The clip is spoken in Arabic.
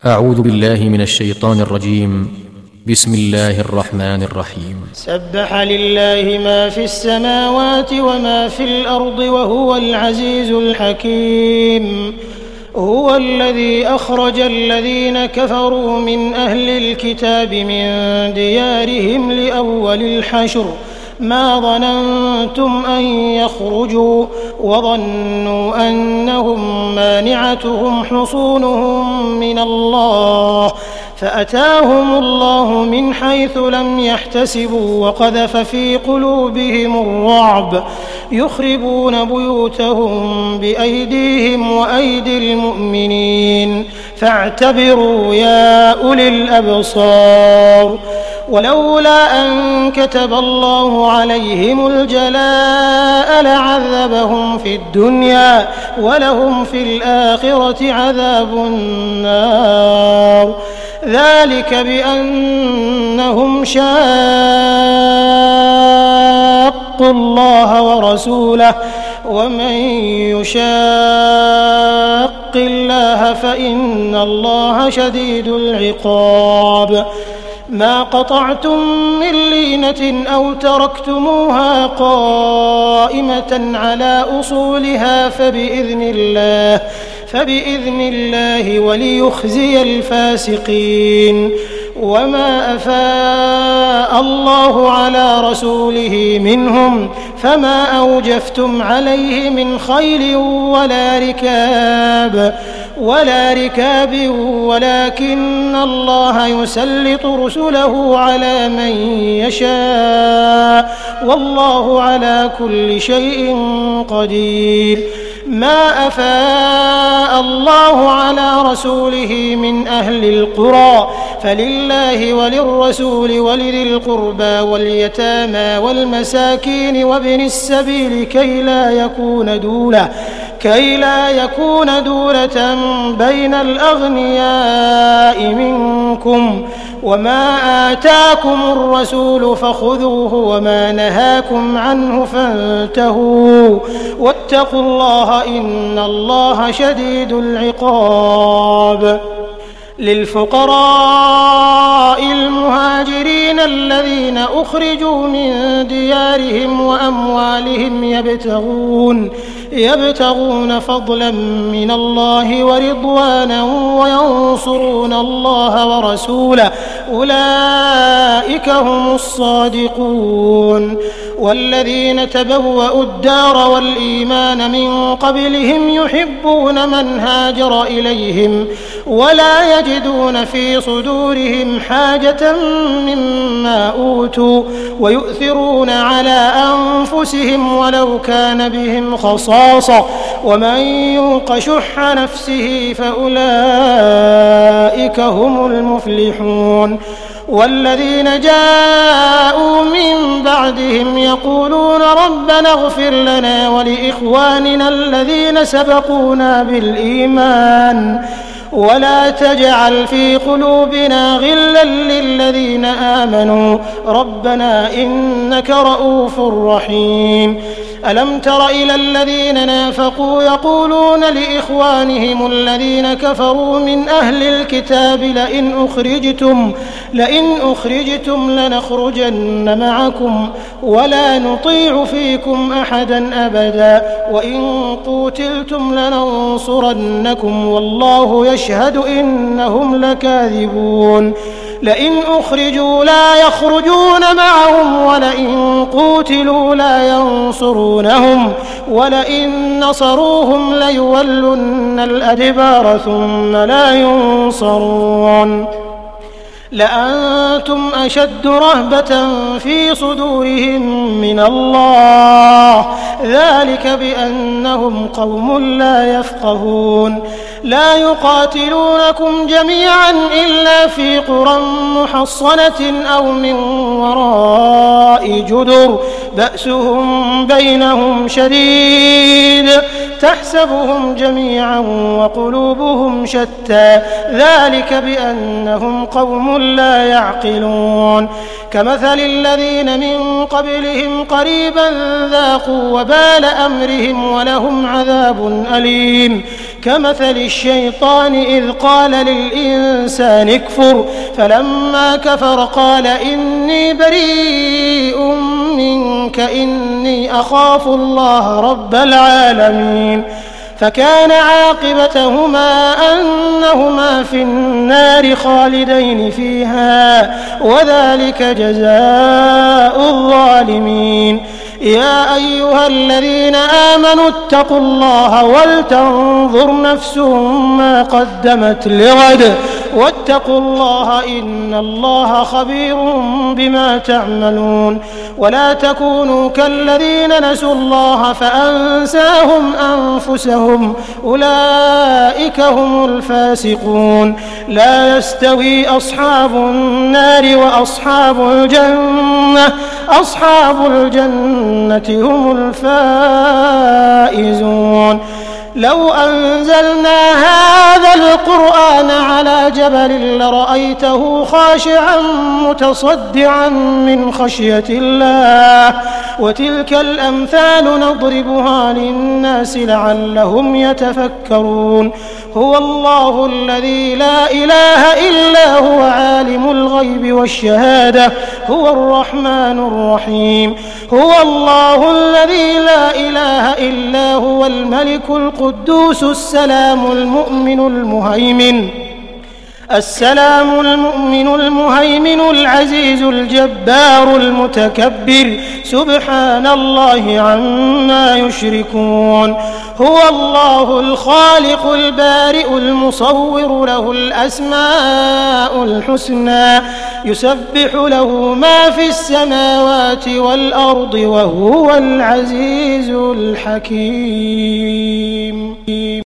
أعوذ بالله من الشيطان الرجيم. بسم الله الرحمن الرحيم. سبح لله ما في السماوات وما في الأرض وهو العزيز الحكيم. هو الذي أخرج الذين كفروا من أهل الكتاب من ديارهم لأول الحشر ما ظننتم أن يخرجوا وظنوا أنهم مانعتهم حصونهم من الله فأتاهم الله من حيث لم يحتسبوا وقذف في قلوبهم الرعب يخربون بيوتهم بأيديهم وأيدي المؤمنين فاعتبروا يا أولي الأبصار. ولولا أن كتب الله عليهم الجلاء لعذبهم في الدنيا ولهم في الآخرة عذاب النار ذلك بأنهم شاقوا الله ورسوله ومن يشاق الله فإن الله شديد العقاب. ما قطعتم من لينة أو تركتموها قائمة على أصولها فبإذن الله وليخزي الفاسقين. وما أفاء الله على رسوله منهم فما أوجفتم عليه من خيل ولا ركاب ولكن الله يسلط رسله على من يشاء والله على كل شيء قدير. ما أفاء الله على رسوله من أهل القرى فلله وللرسول ولذي القربى واليتامى والمساكين وابن السبيل كي لا يكون دولة بين الأغنياء منكم. وما آتاكم الرسول فخذوه وما نهاكم عنه فانتهوا واتقوا الله إن الله شديد العقاب. للفقراء المهاجرين الذين أخرجوا من ديارهم وأموالهم يبتغون فضلا من الله ورضوانا وينصرون الله ورسوله أولئك هم الصادقون. والذين تبوأوا الدار والإيمان من قبلهم يحبون من هاجر إليهم ولا يجدون في صدورهم حاجة مما أوتوا ويؤثرون على أنفسهم ولو كان بهم خصاصة ومن يوق شح نفسه فأولئك هم المفلحون. والذين جاءوا من بعدهم يقولون ربنا اغفر لنا ولإخواننا الذين سبقونا بالإيمان ولا تجعل في قلوبنا غلا للذين آمنوا ربنا إنك رؤوف رحيم. ألم تر إلى الذين نافقوا يقولون لإخوانهم الذين كفروا من أهل الكتاب لئن أخرجتم لنخرجن معكم ولا نطيع فيكم أحدا أبدا وإن قوتلتم لننصرنكم والله يشهد إنهم لكاذبون. لئن أخرجوا لا يخرجون معهم ولئن قوتلوا لا ينصرونهم ولئن نصروهم ليولن الأدبار ثم لا ينصرون. لأنتم أشد رهبة في صدورهم من الله ذلك بأنهم قوم لا يفقهون. لا يقاتلونكم جميعا إلا في قرى محصنة أو من وراء جدر بأسهم بينهم شديد تحسبهم جميعا وقلوبهم شتى ذلك بأنهم قوم لا يعقلون. كمثل الذين من قبلهم قريبا ذاقوا وبال أمرهم ولهم عذاب أليم. كمثل الشيطان إذ قال للإنسان اكفر فلما كفر قال إني بريء منك إني أخاف الله رب العالمين فكان عاقبتهما أنهما في النار خالدين فيها وذلك جزاء الظالمين. يا أيها الذين آمنوا اتقوا الله ولتنظر نفس ما قدمت لغد واتقوا الله إن الله خبير بما تعملون. ولا تكونوا كالذين نسوا الله فأنساهم أنفسهم أولئك هم الفاسقون. لا يستوي أصحاب النار وأصحاب الجنة أصحاب الجنة هم الفائزون. لو أنزلنا هذا القرآن على جبل لرأيته خاشعا متصدعا من خشية الله وتلك الأمثال نضربها للناس لعلهم يتفكرون. هو الله الذي لا إله إلا هو عالم الغيب والشهادة هو الرحمن الرحيم. هو الله الذي لا إله إلا هو الملك القدوس السلام المؤمن المهيمن العزيز الجبار المتكبر سبحان الله عما يشركون. هو الله الخالق البارئ المصور له الأسماء الحسنى يسبح له ما في السماوات والأرض وهو العزيز الحكيم.